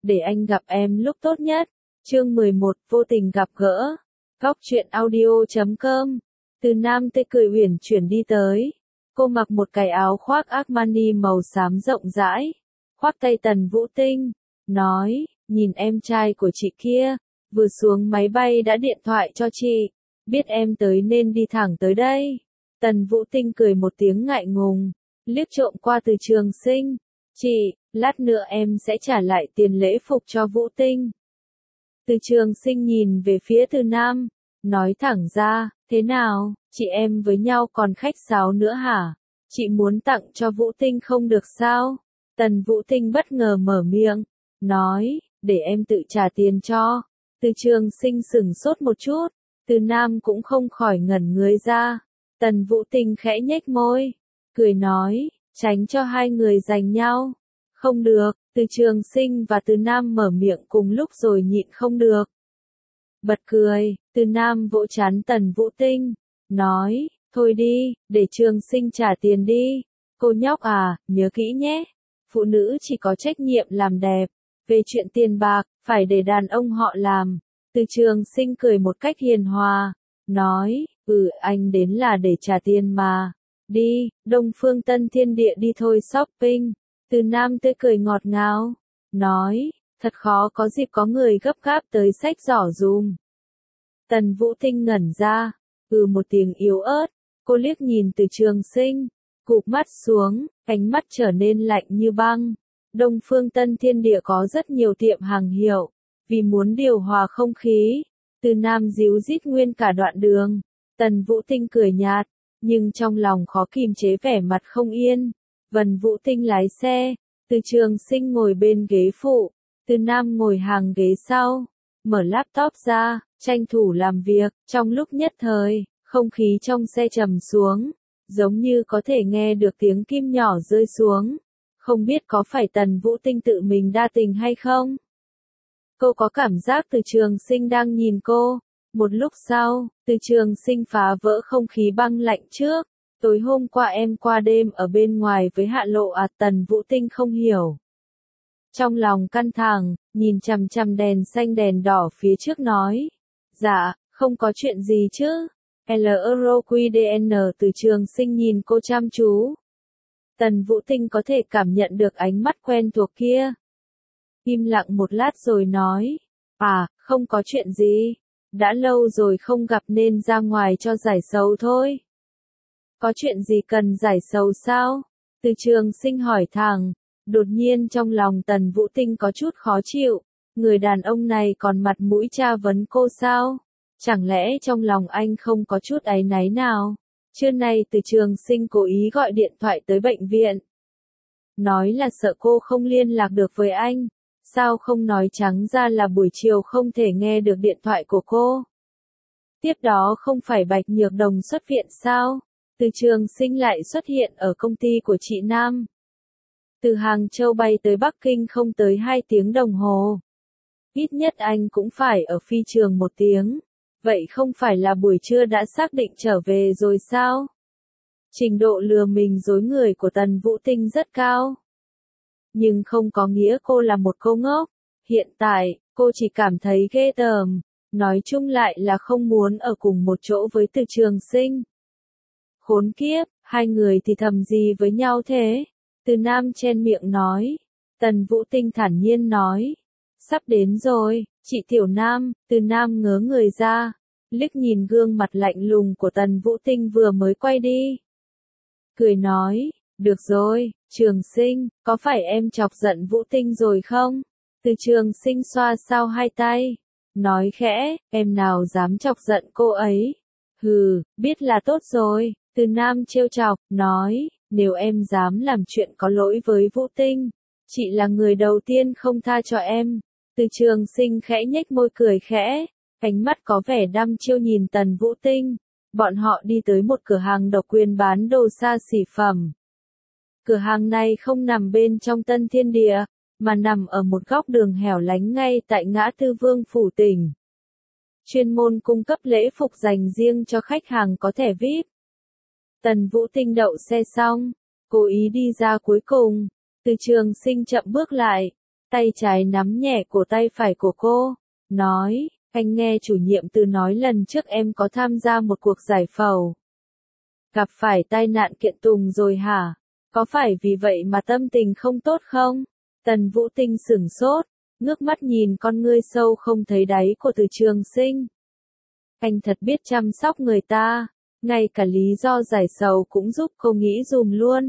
để anh gặp em lúc tốt nhất. Chương 11, vô tình gặp gỡ. Góc truyện audio.com. Từ Nam tươi cười uyển chuyển đi tới. Cô mặc một cái áo khoác Armani màu xám rộng rãi, khoác tay Tần Vũ Tinh, nói, nhìn em trai của chị kia, vừa xuống máy bay đã điện thoại cho chị, biết em tới nên đi thẳng tới đây. Tần Vũ Tinh cười một tiếng ngại ngùng, liếc trộm qua Từ Trường Sinh, chị, lát nữa em sẽ trả lại tiền lễ phục cho Vũ Tinh. Từ Trường Sinh nhìn về phía Từ Nam, nói thẳng ra, thế nào, chị em với nhau còn khách sáo nữa hả? Chị muốn tặng cho Vũ Tinh không được sao? Tần Vũ Tinh bất ngờ mở miệng, nói, để em tự trả tiền cho. Từ Trường Sinh sửng sốt một chút, Từ Nam cũng không khỏi ngẩn người ra. Tần Vũ Tinh khẽ nhếch môi, cười nói, tránh cho hai người giành nhau. Không được, Từ Trường Sinh và Từ Nam mở miệng cùng lúc rồi nhịn không được. Bật cười, Từ Nam vỗ trán Tần Vũ Tinh, nói, thôi đi, để Trường Sinh trả tiền đi. Cô nhóc à, nhớ kỹ nhé, phụ nữ chỉ có trách nhiệm làm đẹp, về chuyện tiền bạc, phải để đàn ông họ làm. Từ Trường Sinh cười một cách hiền hòa, nói, anh đến là để trả tiền mà. Đi, Đông Phương Tân Thiên Địa đi thôi shopping. Từ Nam tươi cười ngọt ngào, nói, thật khó có dịp có người gấp gáp tới xách giỏ dùm. Tần Vũ Tinh ngẩn ra, một tiếng yếu ớt, cô liếc nhìn Từ Trường Sinh, cụp mắt xuống, ánh mắt trở nên lạnh như băng. Đông Phương Tân Thiên Địa có rất nhiều tiệm hàng hiệu, vì muốn điều hòa không khí, Từ Nam díu dít nguyên cả đoạn đường. Tần Vũ Tinh cười nhạt, nhưng trong lòng khó kìm chế vẻ mặt không yên. Vân Vũ Tinh lái xe, Từ Trường Sinh ngồi bên ghế phụ, Từ Nam ngồi hàng ghế sau, mở laptop ra, tranh thủ làm việc. Trong lúc nhất thời, không khí trong xe trầm xuống, giống như có thể nghe được tiếng kim nhỏ rơi xuống. Không biết có phải Tần Vũ Tinh tự mình đa tình hay không? Cô có cảm giác Từ Trường Sinh đang nhìn cô. Một lúc sau, Từ Trường Sinh phá vỡ không khí băng lạnh trước. Tối hôm qua em qua đêm ở bên ngoài với Hạ Lộ à? Tần Vũ Tinh không hiểu. Trong lòng căng thẳng, nhìn chằm chằm đèn xanh đèn đỏ phía trước nói. Dạ, không có chuyện gì chứ. LRQDN. Từ Trường Sinh nhìn cô chăm chú. Tần Vũ Tinh có thể cảm nhận được ánh mắt quen thuộc kia. Im lặng một lát rồi nói. Không có chuyện gì. Đã lâu rồi không gặp nên ra ngoài cho giải sầu thôi. Có chuyện gì cần giải sầu sao? Từ Trường Sinh hỏi thẳng. Đột nhiên trong lòng Tần Vũ Tinh có chút khó chịu. Người đàn ông này còn mặt mũi tra vấn cô sao? Chẳng lẽ trong lòng anh không có chút áy náy nào? Trưa nay Từ Trường Sinh cố ý gọi điện thoại tới bệnh viện. Nói là sợ cô không liên lạc được với anh. Sao không nói trắng ra là buổi chiều không thể nghe được điện thoại của cô? Tiếp đó không phải Bạch Nhược Đồng xuất viện sao? Từ Trường Sinh lại xuất hiện ở công ty của chị Nam. Từ Hàng Châu bay tới Bắc Kinh không tới 2 tiếng đồng hồ. Ít nhất anh cũng phải ở phi trường 1 tiếng. Vậy không phải là buổi trưa đã xác định trở về rồi sao? Trình độ lừa mình dối người của Tần Vũ Tinh rất cao. Nhưng không có nghĩa cô là một cô ngốc. Hiện tại, cô chỉ cảm thấy ghê tởm. Nói chung lại là không muốn ở cùng một chỗ với Từ Trường Sinh. Khốn kiếp, hai người thì thầm gì với nhau thế? Từ Nam chen miệng nói. Tần Vũ Tinh thản nhiên nói. Sắp đến rồi, chị Tiểu Nam. Từ Nam ngớ người ra, liếc nhìn gương mặt lạnh lùng của Tần Vũ Tinh vừa mới quay đi. Cười nói, được rồi, Trường Sinh, có phải em chọc giận Vũ Tinh rồi không? Từ Trường Sinh xoa xao hai tay, nói khẽ, em nào dám chọc giận cô ấy? Biết là tốt rồi. Từ Nam trêu chọc, nói, nếu em dám làm chuyện có lỗi với Vũ Tinh, chị là người đầu tiên không tha cho em. Từ Trường Sinh khẽ nhếch môi cười khẽ, ánh mắt có vẻ đăm chiêu nhìn Tần Vũ Tinh. Bọn họ đi tới một cửa hàng độc quyền bán đồ xa xỉ phẩm. Cửa hàng này không nằm bên trong Tân Thiên Địa, mà nằm ở một góc đường hẻo lánh ngay tại ngã tư Vương Phủ Tỉnh. Chuyên môn cung cấp lễ phục dành riêng cho khách hàng có thẻ VIP. Tần Vũ Tinh đậu xe xong, cố ý đi ra cuối cùng. Từ Trường Sinh chậm bước lại, tay trái nắm nhẹ cổ tay phải của cô, nói, anh nghe chủ nhiệm Từ nói lần trước em có tham gia một cuộc giải phẫu. Gặp phải tai nạn kiện tùng rồi hả? Có phải vì vậy mà tâm tình không tốt không? Tần Vũ Tinh sửng sốt, ngước mắt nhìn con ngươi sâu không thấy đáy của Từ Trường Sinh. Anh thật biết chăm sóc người ta, ngay cả lý do giải sầu cũng giúp cô nghĩ dùm luôn.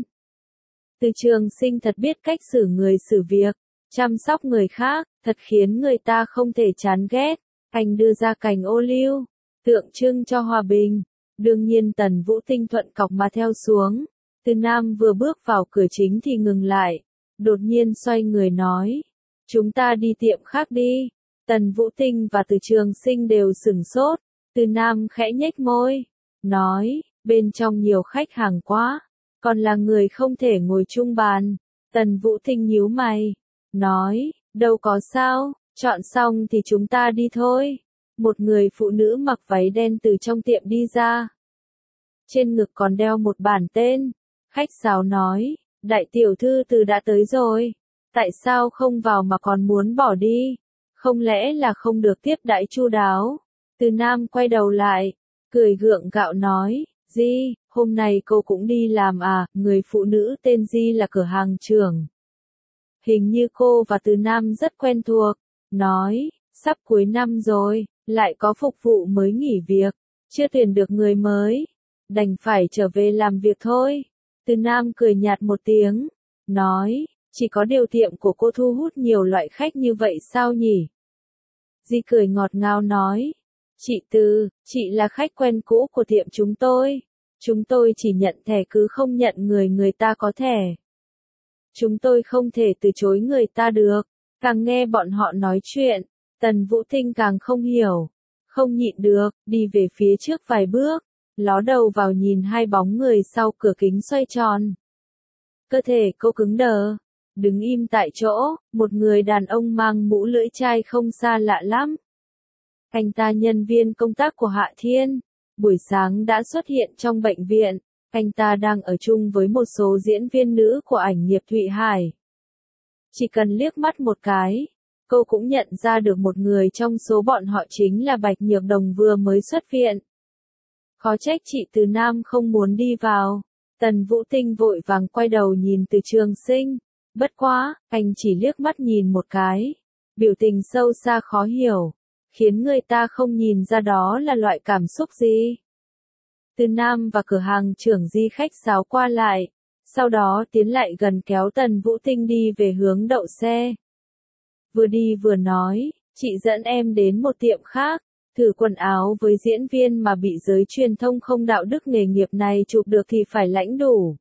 Từ Trường Sinh thật biết cách xử người xử việc, chăm sóc người khác, thật khiến người ta không thể chán ghét. Anh đưa ra cành ô liu, tượng trưng cho hòa bình. Đương nhiên Tần Vũ Tinh thuận cọc mà theo xuống. Từ Nam vừa bước vào cửa chính thì ngừng lại, đột nhiên xoay người nói, chúng ta đi tiệm khác đi. Tần Vũ Tinh và Từ Trường Sinh đều sửng sốt. Từ Nam khẽ nhếch môi, nói, bên trong nhiều khách hàng quá, còn là người không thể ngồi chung bàn. Tần Vũ Tinh nhíu mày, nói, đâu có sao, chọn xong thì chúng ta đi thôi. Một người phụ nữ mặc váy đen từ trong tiệm đi ra. Trên ngực còn đeo một bản tên. Khách sáo nói, đại tiểu thư Từ đã tới rồi. Tại sao không vào mà còn muốn bỏ đi? Không lẽ là không được tiếp đãi chu đáo? Từ Nam quay đầu lại, cười gượng gạo nói, Di, hôm nay cô cũng đi làm à? Người phụ nữ tên Di là cửa hàng trưởng. Hình như cô và Từ Nam rất quen thuộc. Nói, sắp cuối năm rồi, lại có phục vụ mới nghỉ việc, chưa tuyển được người mới, đành phải trở về làm việc thôi. Từ Nam cười nhạt một tiếng, nói, chỉ có điều tiệm của cô thu hút nhiều loại khách như vậy sao nhỉ? Di cười ngọt ngào nói, chị Từ, chị là khách quen cũ của tiệm chúng tôi. Chúng tôi chỉ nhận thẻ cứ không nhận người ta có thẻ. Chúng tôi không thể từ chối người ta được. Càng nghe bọn họ nói chuyện, Tần Vũ Tinh càng không hiểu, không nhịn được, đi về phía trước vài bước, ló đầu vào nhìn hai bóng người sau cửa kính xoay tròn. Cơ thể cô cứng đờ, đứng im tại chỗ, một người đàn ông mang mũ lưỡi chai không xa lạ lắm. Anh ta nhân viên công tác của Hạ Thiên, buổi sáng đã xuất hiện trong bệnh viện, anh ta đang ở chung với một số diễn viên nữ của ảnh nghiệp Thụy Hải. Chỉ cần liếc mắt một cái, cô cũng nhận ra được một người trong số bọn họ chính là Bạch Nhược Đồng vừa mới xuất viện. Khó trách chị Từ Nam không muốn đi vào. Tần Vũ Tinh vội vàng quay đầu nhìn Từ Trường Sinh. Bất quá, anh chỉ liếc mắt nhìn một cái. Biểu tình sâu xa khó hiểu, khiến người ta không nhìn ra đó là loại cảm xúc gì. Từ Nam và cửa hàng trưởng Di khách sáo qua lại, sau đó tiến lại gần kéo Tần Vũ Tinh đi về hướng đậu xe. Vừa đi vừa nói, chị dẫn em đến một tiệm khác, thử quần áo với diễn viên mà bị giới truyền thông không đạo đức nghề nghiệp này chụp được thì phải lãnh đủ.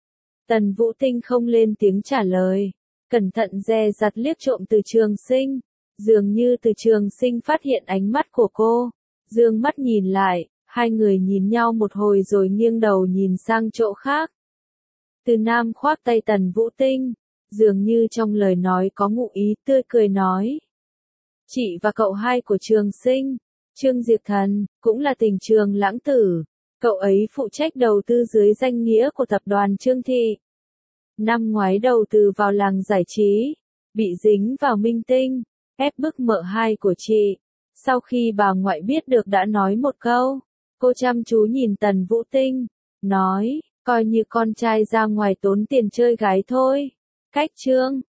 Tần Vũ Tinh không lên tiếng trả lời, cẩn thận dè dặt liếc trộm Từ Trường Sinh, dường như Từ Trường Sinh phát hiện ánh mắt của cô, dương mắt nhìn lại, hai người nhìn nhau một hồi rồi nghiêng đầu nhìn sang chỗ khác. Từ Nam khoác tay Tần Vũ Tinh, dường như trong lời nói có ngụ ý, tươi cười nói. Chị và cậu hai của Trường Sinh, Trương Diệp Thần, cũng là tình trường lãng tử. Cậu ấy phụ trách đầu tư dưới danh nghĩa của tập đoàn Trương Thị. Năm ngoái đầu tư vào làng giải trí, bị dính vào minh tinh, ép bức mợ hai của chị. Sau khi bà ngoại biết được đã nói một câu, cô chăm chú nhìn Tần Vũ Tinh, nói, coi như con trai ra ngoài tốn tiền chơi gái thôi. Cách Trương